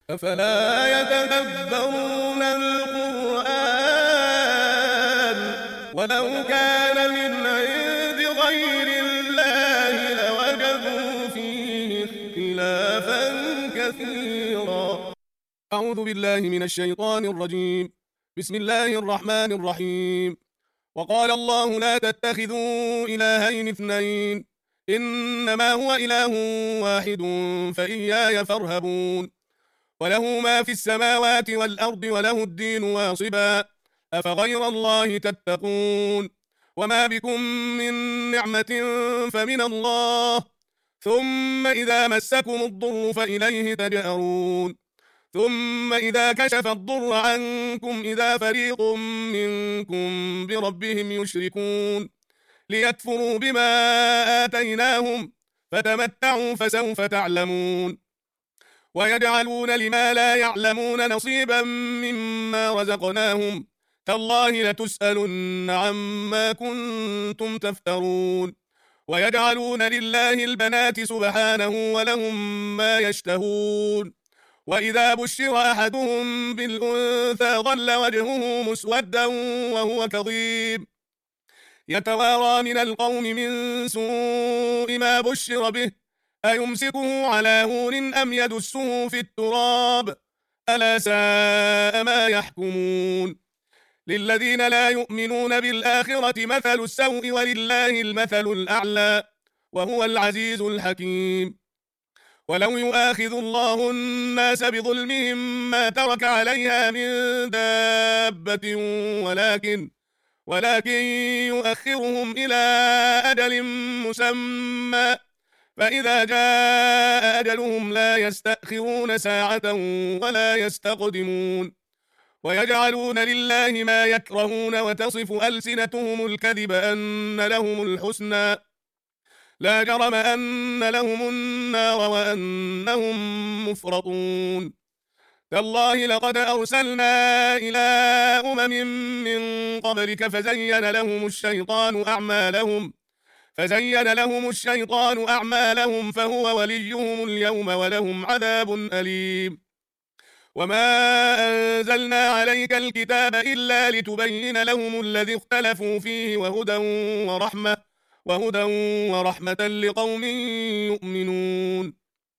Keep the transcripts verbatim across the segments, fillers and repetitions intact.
أفلا يتدبرون القرآن ولو كان من عند غير الله لوجدوا فيه اختلافا كثيرا. أعوذ بالله من الشيطان الرجيم. بسم الله الرحمن الرحيم. وقال الله لا تتخذوا إلهين اثنين إنما هو إله واحد فإياي فارهبون. وله ما في السماوات والأرض وله الدين واصبا أفغير الله تتقون. وما بكم من نعمة فمن الله ثم إذا مسكم الضر فإليه تجأرون. ثم إذا كشف الضر عنكم إذا فريق منكم بربهم يشركون ليكفروا بما آتيناهم فتمتعوا فسوف تعلمون. ويجعلون لما لا يعلمون نصيبا مما رزقناهم تالله لتسألن عما كنتم تفترون. ويجعلون لله البنات سبحانه ولهم ما يشتهون. وإذا بشر أحدهم بالأنثى ظل وجهه مسودا وهو كظيم يتوارى من القوم من سوء ما بشر به أيمسكه على هون أم يدسه في التراب ألا ساء ما يحكمون. للذين لا يؤمنون بالآخرة مثل السوء ولله المثل الأعلى وهو العزيز الحكيم. ولو يؤاخذ الله الناس بظلمهم ما ترك عليها من دابة ولكن ولكن يؤخرهم إلى أجل مسمى فإذا جاء أجلهم لا يستأخرون ساعة ولا يستقدمون. ويجعلون لله ما يكرهون وتصف ألسنتهم الكذب أن لهم الحسنى لا جرم أن لهم النار وأنهم مفرطون. تالله لقد أرسلنا إلى أمم من قبلك فزين لهم الشيطان أعمالهم فزين لهم الشيطان أعمالهم فهو وليهم اليوم ولهم عذاب أليم. وما أنزلنا عليك الكتاب إلا لتبين لهم الذي اختلفوا فيه وهدى ورحمة وهدى ورحمة لقوم يؤمنون.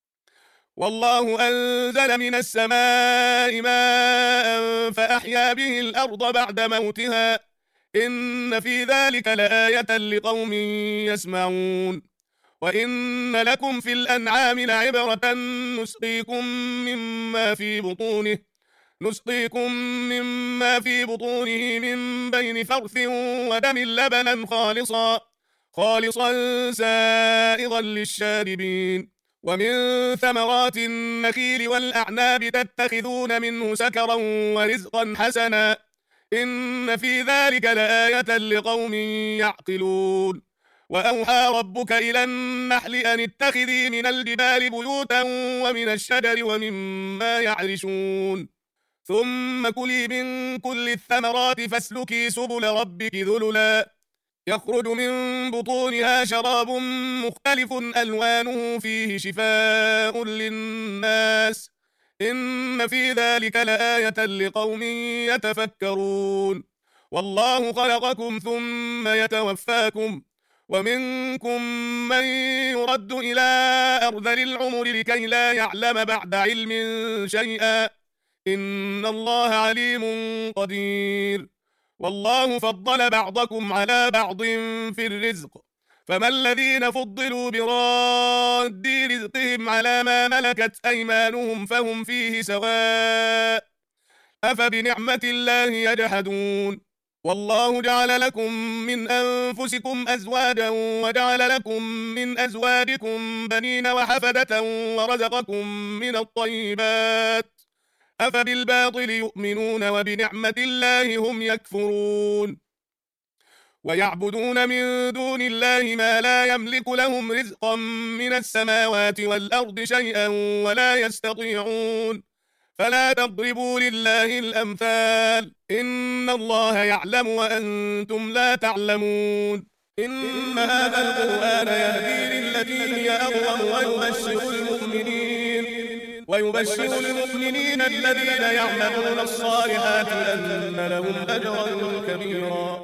والله أنزل من السماء ماء فأحيا به الأرض بعد موتها إن في ذلك لآية لقوم يسمعون. وإن لكم في الأنعام لعبرة نسقيكم مما في بطونه نسقيكم مما في بطونه من بين فرث ودم لبنا خالصا خالصا سائغا للشاربين. ومن ثمرات النخيل والأعناب تتخذون منه سكرا ورزقا حسنا إن في ذلك لآية لقوم يعقلون. وأوحى ربك إلى النحل أن اتخذي من الجبال بيوتا ومن الشجر ومما يعرشون ثم كلي من كل الثمرات فاسلكي سبل ربك ذللا يخرج من بطونها شراب مختلف ألوانه فيه شفاء للناس إن في ذلك لآية لقوم يتفكرون. والله خلقكم ثم يتوفاكم ومنكم من يرد إلى أرذل العمر لكي لا يعلم بعد علم شيئا إن الله عليم قدير. والله فضل بعضكم على بعض في الرزق فما الذين فضلوا براد رزقهم على ما ملكت أيمانهم فهم فيه سواء أفبنعمة الله يجحدون. والله جعل لكم من أنفسكم أزواجا وجعل لكم من أزواجكم بنين وحفدة ورزقكم من الطيبات أفبالباطل يؤمنون وبنعمة الله هم يكفرون. ويعبدون من دون الله ما لا يملك لهم رزقا من السماوات والأرض شيئا ولا يستطيعون فلا تضربوا لله الأمثال إن الله يعلم وأنتم لا تعلمون. إن هذا القرآن يهدي للتي هي أقوم ويبشر المؤمنين ويبشر المؤمنين الذين يعملون الصالحات أن لهم أجرا كبيرا.